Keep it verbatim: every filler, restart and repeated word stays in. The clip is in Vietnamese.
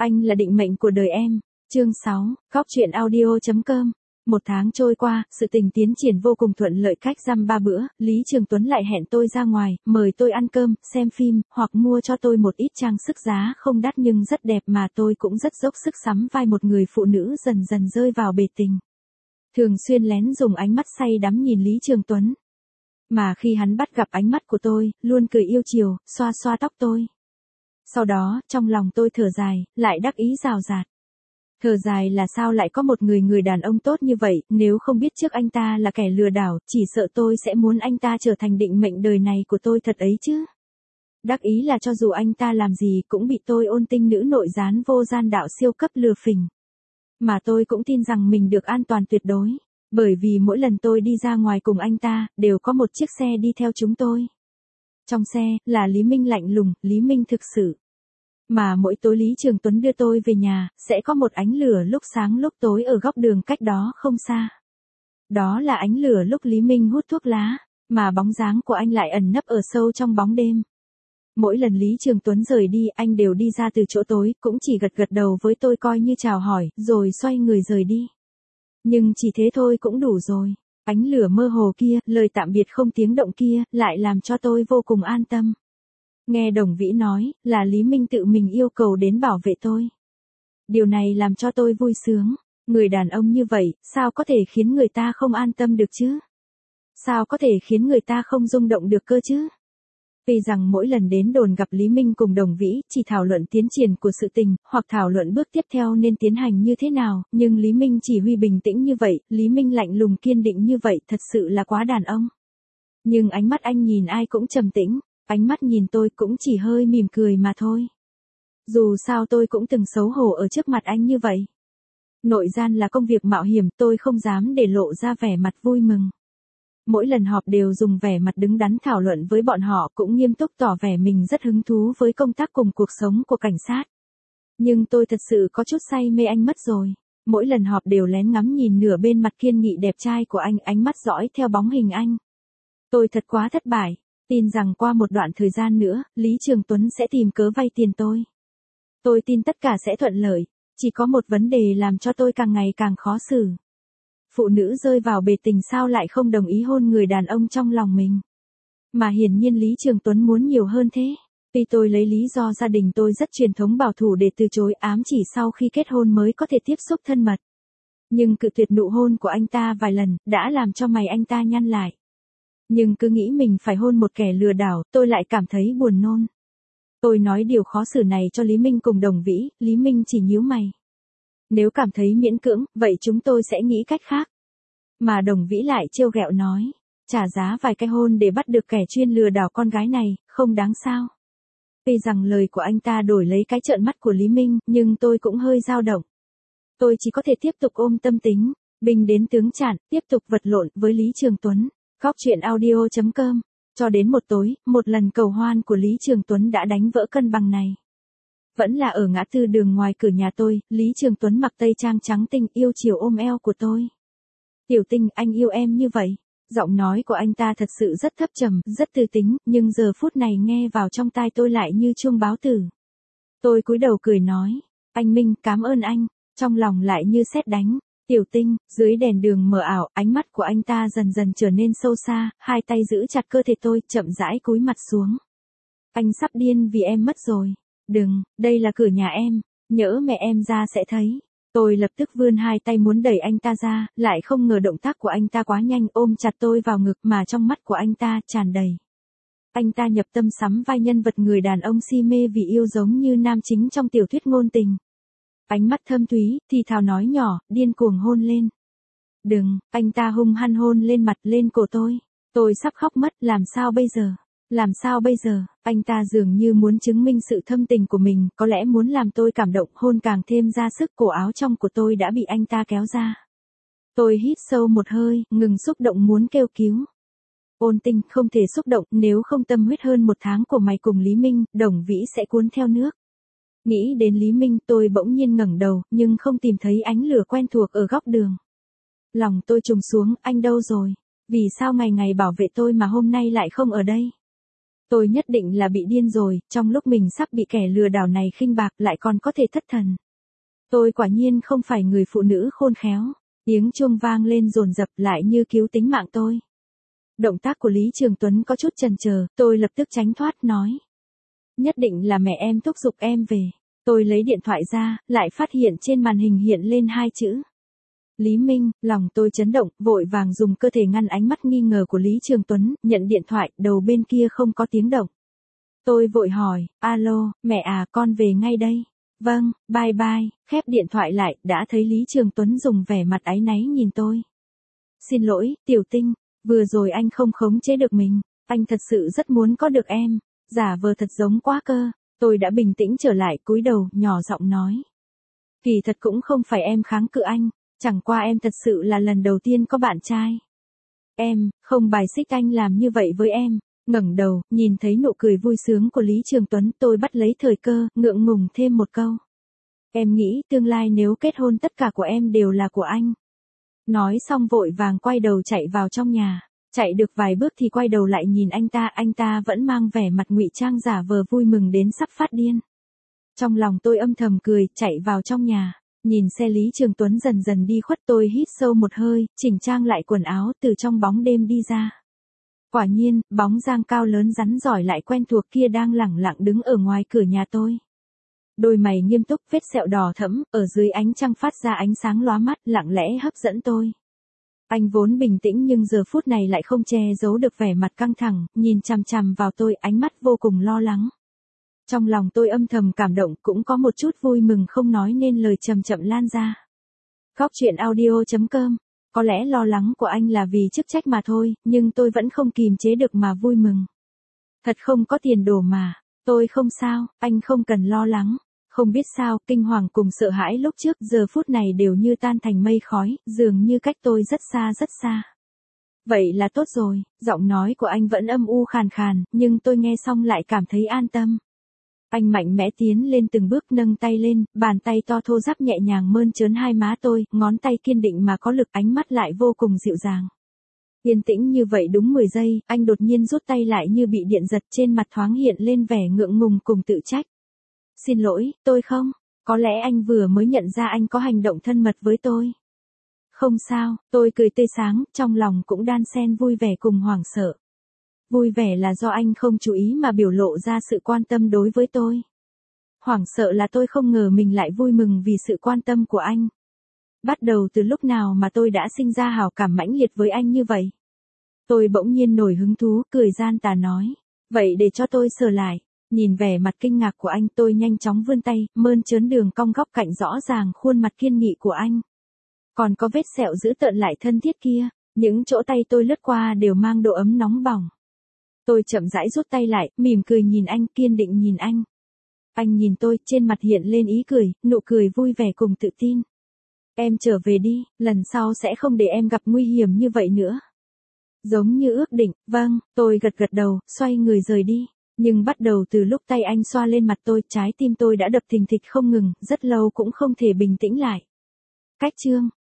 Anh là định mệnh của đời em. Chương sáu, Góc truyện audio chấm com. Một tháng trôi qua, sự tình tiến triển vô cùng thuận lợi, cách dăm ba bữa, Lý Trường Tuấn lại hẹn tôi ra ngoài, mời tôi ăn cơm, xem phim, hoặc mua cho tôi một ít trang sức giá không đắt nhưng rất đẹp mà tôi cũng rất dốc sức sắm vai một người phụ nữ dần dần rơi vào bể tình. Thường xuyên lén dùng ánh mắt say đắm nhìn Lý Trường Tuấn. Mà khi hắn bắt gặp ánh mắt của tôi, luôn cười yêu chiều, xoa xoa tóc tôi. Sau đó, trong lòng tôi thở dài, lại đắc ý rào rạt. Thở dài là sao lại có một người người đàn ông tốt như vậy, nếu không biết trước anh ta là kẻ lừa đảo, chỉ sợ tôi sẽ muốn anh ta trở thành định mệnh đời này của tôi thật ấy chứ. Đắc ý là cho dù anh ta làm gì cũng bị tôi ôn tinh nữ nội gián vô gian đạo siêu cấp lừa phỉnh. Mà tôi cũng tin rằng mình được an toàn tuyệt đối, bởi vì mỗi lần tôi đi ra ngoài cùng anh ta, đều có một chiếc xe đi theo chúng tôi. Trong xe, là Lý Minh lạnh lùng, Lý Minh thực sự. Mà mỗi tối Lý Trường Tuấn đưa tôi về nhà, sẽ có một ánh lửa lúc sáng lúc tối ở góc đường cách đó không xa. Đó là ánh lửa lúc Lý Minh hút thuốc lá, mà bóng dáng của anh lại ẩn nấp ở sâu trong bóng đêm. Mỗi lần Lý Trường Tuấn rời đi, anh đều đi ra từ chỗ tối, cũng chỉ gật gật đầu với tôi coi như chào hỏi, rồi xoay người rời đi. Nhưng chỉ thế thôi cũng đủ rồi. Ánh lửa mơ hồ kia, lời tạm biệt không tiếng động kia, lại làm cho tôi vô cùng an tâm. Nghe Đồng Vĩ nói, là Lý Minh tự mình yêu cầu đến bảo vệ tôi. Điều này làm cho tôi vui sướng. Người đàn ông như vậy, sao có thể khiến người ta không an tâm được chứ? Sao có thể khiến người ta không rung động được cơ chứ? Vì rằng mỗi lần đến đồn gặp Lý Minh cùng Đồng Vĩ, chỉ thảo luận tiến triển của sự tình, hoặc thảo luận bước tiếp theo nên tiến hành như thế nào, nhưng Lý Minh chỉ huy bình tĩnh như vậy, Lý Minh lạnh lùng kiên định như vậy, thật sự là quá đàn ông. Nhưng ánh mắt anh nhìn ai cũng trầm tĩnh, ánh mắt nhìn tôi cũng chỉ hơi mỉm cười mà thôi. Dù sao tôi cũng từng xấu hổ ở trước mặt anh như vậy. Nội gian là công việc mạo hiểm, tôi không dám để lộ ra vẻ mặt vui mừng. Mỗi lần họp đều dùng vẻ mặt đứng đắn thảo luận với bọn họ, cũng nghiêm túc tỏ vẻ mình rất hứng thú với công tác cùng cuộc sống của cảnh sát. Nhưng tôi thật sự có chút say mê anh mất rồi. Mỗi lần họp đều lén ngắm nhìn nửa bên mặt kiên nghị đẹp trai của anh, ánh mắt dõi theo bóng hình anh. Tôi thật quá thất bại, tin rằng qua một đoạn thời gian nữa, Lý Trường Tuấn sẽ tìm cớ vay tiền tôi. Tôi tin tất cả sẽ thuận lợi, chỉ có một vấn đề làm cho tôi càng ngày càng khó xử. Phụ nữ rơi vào bể tình sao lại không đồng ý hôn người đàn ông trong lòng mình. Mà hiển nhiên Lý Trường Tuấn muốn nhiều hơn thế. Vì tôi lấy lý do gia đình tôi rất truyền thống bảo thủ để từ chối, ám chỉ sau khi kết hôn mới có thể tiếp xúc thân mật. Nhưng cự tuyệt nụ hôn của anh ta vài lần, đã làm cho mày anh ta nhăn lại. Nhưng cứ nghĩ mình phải hôn một kẻ lừa đảo, tôi lại cảm thấy buồn nôn. Tôi nói điều khó xử này cho Lý Minh cùng Đồng Vĩ, Lý Minh chỉ nhíu mày. Nếu cảm thấy miễn cưỡng, vậy chúng tôi sẽ nghĩ cách khác. Mà Đồng Vĩ lại trêu ghẹo nói, trả giá vài cái hôn để bắt được kẻ chuyên lừa đảo con gái này, không đáng sao. Vì rằng lời của anh ta đổi lấy cái trợn mắt của Lý Minh, nhưng tôi cũng hơi dao động. Tôi chỉ có thể tiếp tục ôm tâm tính, binh đến tướng chặn, tiếp tục vật lộn với Lý Trường Tuấn. Góc truyện audio chấm com. Cho đến một tối, một lần cầu hoan của Lý Trường Tuấn đã đánh vỡ cân bằng này. Vẫn là ở ngã tư đường ngoài cửa nhà tôi, Lý Trường Tuấn mặc tây trang trắng tinh yêu chiều ôm eo của tôi. Tiểu Tinh, anh yêu em như vậy. Giọng nói của anh ta thật sự rất thấp trầm, rất tư tính, nhưng giờ phút này nghe vào trong tai tôi lại như chuông báo tử. Tôi cúi đầu cười nói, anh Minh, cảm ơn anh, trong lòng lại như sét đánh. Tiểu Tinh, dưới đèn đường mờ ảo, ánh mắt của anh ta dần dần trở nên sâu xa, hai tay giữ chặt cơ thể tôi, chậm rãi cúi mặt xuống. Anh sắp điên vì em mất rồi. Đừng, đây là cửa nhà em, nhỡ mẹ em ra sẽ thấy. Tôi lập tức vươn hai tay muốn đẩy anh ta ra, lại không ngờ động tác của anh ta quá nhanh, ôm chặt tôi vào ngực mà trong mắt của anh ta tràn đầy. Anh ta nhập tâm sắm vai nhân vật người đàn ông si mê vì yêu giống như nam chính trong tiểu thuyết ngôn tình. Ánh mắt thâm thúy, thì thào nói nhỏ, điên cuồng hôn lên. Đừng, anh ta hung hăng hôn lên mặt lên cổ tôi. Tôi sắp khóc mất, làm sao bây giờ? Làm sao bây giờ? Anh ta dường như muốn chứng minh sự thâm tình của mình, có lẽ muốn làm tôi cảm động, hôn càng thêm ra sức, cổ áo trong của tôi đã bị anh ta kéo ra. Tôi hít sâu một hơi, ngừng xúc động muốn kêu cứu. Ôn Tinh, không thể xúc động, nếu không tâm huyết hơn một tháng của mày cùng Lý Minh, Đồng Vĩ sẽ cuốn theo nước. Nghĩ đến Lý Minh, tôi bỗng nhiên ngẩng đầu, nhưng không tìm thấy ánh lửa quen thuộc ở góc đường. Lòng tôi trùng xuống, anh đâu rồi? Vì sao ngày ngày bảo vệ tôi mà hôm nay lại không ở đây? Tôi nhất định là bị điên rồi, trong lúc mình sắp bị kẻ lừa đảo này khinh bạc lại còn có thể thất thần. Tôi quả nhiên không phải người phụ nữ khôn khéo. Tiếng chuông vang lên dồn dập lại như cứu tính mạng tôi. Động tác của Lý Trường Tuấn có chút chần chờ, tôi lập tức tránh thoát nói. Nhất định là mẹ em thúc giục em về. Tôi lấy điện thoại ra, lại phát hiện trên màn hình hiện lên hai chữ. Lý Minh, lòng tôi chấn động, vội vàng dùng cơ thể ngăn ánh mắt nghi ngờ của Lý Trường Tuấn, nhận điện thoại, đầu bên kia không có tiếng động. Tôi vội hỏi, alo, mẹ à, con về ngay đây. Vâng, bye bye, khép điện thoại lại, đã thấy Lý Trường Tuấn dùng vẻ mặt áy náy nhìn tôi. Xin lỗi, Tiểu Tinh, vừa rồi anh không khống chế được mình, anh thật sự rất muốn có được em, giả vờ thật giống quá cơ. Tôi đã bình tĩnh trở lại, cúi đầu, nhỏ giọng nói. Kỳ thật cũng không phải em kháng cự anh, chẳng qua em thật sự là lần đầu tiên có bạn trai. Em, không bài xích anh làm như vậy với em. Ngẩng đầu, nhìn thấy nụ cười vui sướng của Lý Trường Tuấn, tôi bắt lấy thời cơ, ngượng ngùng thêm một câu. Em nghĩ tương lai nếu kết hôn tất cả của em đều là của anh. Nói xong vội vàng quay đầu chạy vào trong nhà. Chạy được vài bước thì quay đầu lại nhìn anh ta, anh ta vẫn mang vẻ mặt ngụy trang giả vờ vui mừng đến sắp phát điên. Trong lòng tôi âm thầm cười, chạy vào trong nhà, nhìn xe Lý Trường Tuấn dần dần đi khuất, tôi hít sâu một hơi, chỉnh trang lại quần áo, từ trong bóng đêm đi ra. Quả nhiên, bóng dáng cao lớn rắn giỏi lại quen thuộc kia đang lẳng lặng đứng ở ngoài cửa nhà tôi. Đôi mày nghiêm túc, vết sẹo đỏ thẫm, ở dưới ánh trăng phát ra ánh sáng lóa mắt, lặng lẽ hấp dẫn tôi. Anh vốn bình tĩnh nhưng giờ phút này lại không che giấu được vẻ mặt căng thẳng, nhìn chằm chằm vào tôi, ánh mắt vô cùng lo lắng. Trong lòng tôi âm thầm cảm động, cũng có một chút vui mừng không nói nên lời, chậm chậm lan ra. Góc truyện audio chấm com. Có lẽ lo lắng của anh là vì chức trách mà thôi, nhưng tôi vẫn không kìm chế được mà vui mừng. Thật không có tiền đồ mà. Tôi không sao, anh không cần lo lắng. Không biết sao, kinh hoàng cùng sợ hãi lúc trước giờ phút này đều như tan thành mây khói, dường như cách tôi rất xa rất xa. Vậy là tốt rồi, giọng nói của anh vẫn âm u khàn khàn, nhưng tôi nghe xong lại cảm thấy an tâm. Anh mạnh mẽ tiến lên từng bước, nâng tay lên, bàn tay to thô ráp nhẹ nhàng mơn trớn hai má tôi, ngón tay kiên định mà có lực, ánh mắt lại vô cùng dịu dàng. Yên tĩnh như vậy đúng mười giây, anh đột nhiên rút tay lại như bị điện giật, trên mặt thoáng hiện lên vẻ ngượng ngùng cùng tự trách. Xin lỗi, tôi không, có lẽ anh vừa mới nhận ra anh có hành động thân mật với tôi. Không sao, tôi cười tươi sáng, trong lòng cũng đan xen vui vẻ cùng hoảng sợ. Vui vẻ là do anh không chú ý mà biểu lộ ra sự quan tâm đối với tôi. Hoảng sợ là tôi không ngờ mình lại vui mừng vì sự quan tâm của anh. Bắt đầu từ lúc nào mà tôi đã sinh ra hảo cảm mãnh liệt với anh như vậy? Tôi bỗng nhiên nổi hứng thú, cười gian tà nói. Vậy để cho tôi sờ lại. Nhìn vẻ mặt kinh ngạc của anh, tôi nhanh chóng vươn tay, mơn trớn đường cong góc cạnh rõ ràng khuôn mặt kiên nghị của anh. Còn có vết sẹo dữ tợn lại thân thiết kia, những chỗ tay tôi lướt qua đều mang độ ấm nóng bỏng. Tôi chậm rãi rút tay lại, mỉm cười nhìn anh, kiên định nhìn anh. Anh nhìn tôi, trên mặt hiện lên ý cười, nụ cười vui vẻ cùng tự tin. Em trở về đi, lần sau sẽ không để em gặp nguy hiểm như vậy nữa. Giống như ước định, vâng, tôi gật gật đầu, xoay người rời đi. Nhưng bắt đầu từ lúc tay anh xoa lên mặt tôi, trái tim tôi đã đập thình thịch không ngừng, rất lâu cũng không thể bình tĩnh lại. Cách chương